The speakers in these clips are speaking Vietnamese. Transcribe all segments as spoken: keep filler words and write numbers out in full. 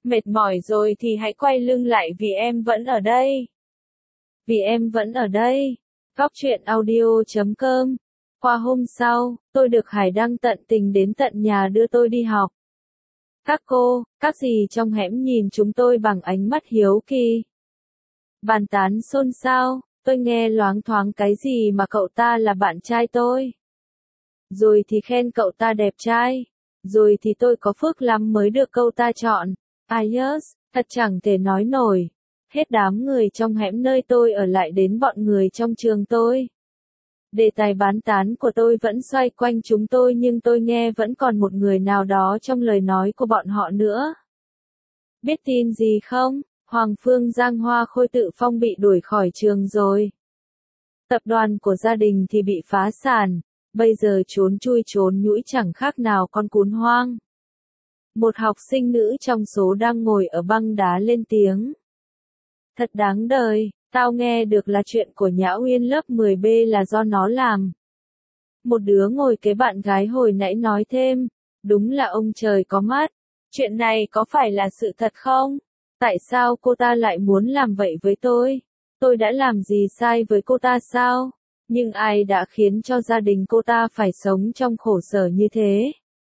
Mệt mỏi rồi thì hãy quay lưng lại vì em vẫn ở đây. Vì em vẫn ở đây. Góc truyện audio chấm com. Qua hôm sau, tôi được Hải Đăng tận tình đến tận nhà đưa tôi đi học. Các cô, các dì trong hẻm nhìn chúng tôi bằng ánh mắt hiếu kỳ. Bàn tán xôn xao, tôi nghe loáng thoáng cái gì mà cậu ta là bạn trai tôi. Rồi thì khen cậu ta đẹp trai. Rồi thì tôi có phước lắm mới được cậu ta chọn. Ai yes, thật chẳng thể nói nổi. Hết đám người trong hẻm nơi tôi ở lại đến bọn người trong trường tôi. Đề tài bán tán của tôi vẫn xoay quanh chúng tôi nhưng tôi nghe vẫn còn một người nào đó trong lời nói của bọn họ nữa. Biết tin gì không? Hoàng Phương Giang Hoa Khôi Tự Phong bị đuổi khỏi trường rồi. Tập đoàn của gia đình thì bị phá sản, bây giờ trốn chui trốn nhũi chẳng khác nào con cún hoang. Một học sinh nữ trong số đang ngồi ở băng đá lên tiếng. Thật đáng đời, tao nghe được là chuyện của Nhã Uyên lớp mười B là do nó làm. Một đứa ngồi kế bạn gái hồi nãy nói thêm, đúng là ông trời có mắt. Chuyện này có phải là sự thật không? Tại sao cô ta lại muốn làm vậy với tôi? Tôi đã làm gì sai với cô ta sao? Nhưng ai đã khiến cho gia đình cô ta phải sống trong khổ sở như thế?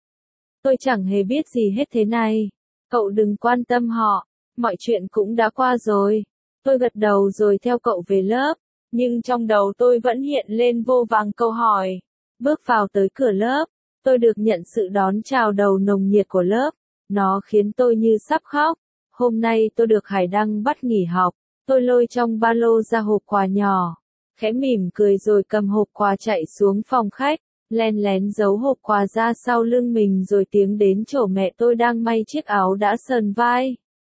Tôi chẳng hề biết gì hết thế này. Cậu đừng quan tâm họ, mọi chuyện cũng đã qua rồi. Tôi gật đầu rồi theo cậu về lớp, nhưng trong đầu tôi vẫn hiện lên vô vàn câu hỏi. Bước vào tới cửa lớp, tôi được nhận sự đón chào đầu nồng nhiệt của lớp. Nó khiến tôi như sắp khóc. Hôm nay tôi được Hải Đăng bắt nghỉ học. Tôi lôi trong ba lô ra hộp quà nhỏ. Khẽ mỉm cười rồi cầm hộp quà chạy xuống phòng khách. Len lén giấu hộp quà ra sau lưng mình rồi tiến đến chỗ mẹ tôi đang may chiếc áo đã sờn vai.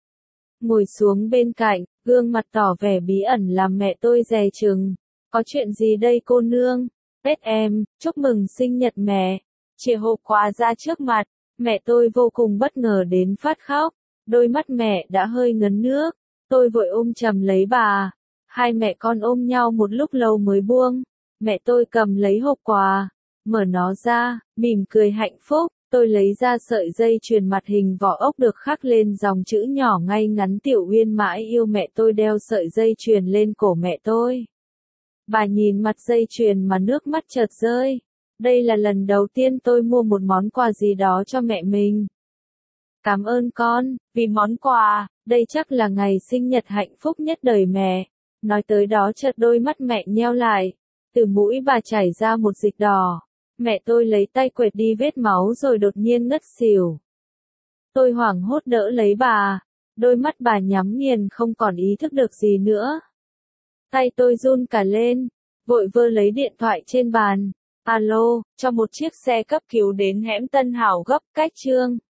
Ngồi xuống bên cạnh, gương mặt tỏ vẻ bí ẩn làm mẹ tôi dè chừng. Có chuyện gì đây cô nương? Tết em, chúc mừng sinh nhật mẹ. Chìa hộp quà ra trước mặt, mẹ tôi vô cùng bất ngờ đến phát khóc. Đôi mắt mẹ đã hơi ngấn nước. Tôi vội ôm chầm lấy bà. Hai mẹ con ôm nhau một lúc lâu mới buông. Mẹ tôi cầm lấy hộp quà, mở nó ra, mỉm cười hạnh phúc. Tôi lấy ra sợi dây chuyền mặt hình vỏ ốc được khắc lên dòng chữ nhỏ ngay ngắn Tiểu Uyên mãi yêu mẹ tôi đeo sợi dây chuyền lên cổ mẹ tôi. Bà nhìn mặt dây chuyền mà nước mắt chợt rơi. Đây là lần đầu tiên tôi mua một món quà gì đó cho mẹ mình. Cảm ơn con, vì món quà, đây chắc là ngày sinh nhật hạnh phúc nhất đời mẹ. Nói tới đó chợt đôi mắt mẹ nheo lại. Từ mũi bà chảy ra một dịch đỏ. Mẹ tôi lấy tay quệt đi vết máu rồi đột nhiên ngất xỉu. Tôi hoảng hốt đỡ lấy bà. Đôi mắt bà nhắm nghiền không còn ý thức được gì nữa. Tay tôi run cả lên. Vội vơ lấy điện thoại trên bàn. Alo, cho một chiếc xe cấp cứu đến hẻm Tân Hảo gấp cách Trương.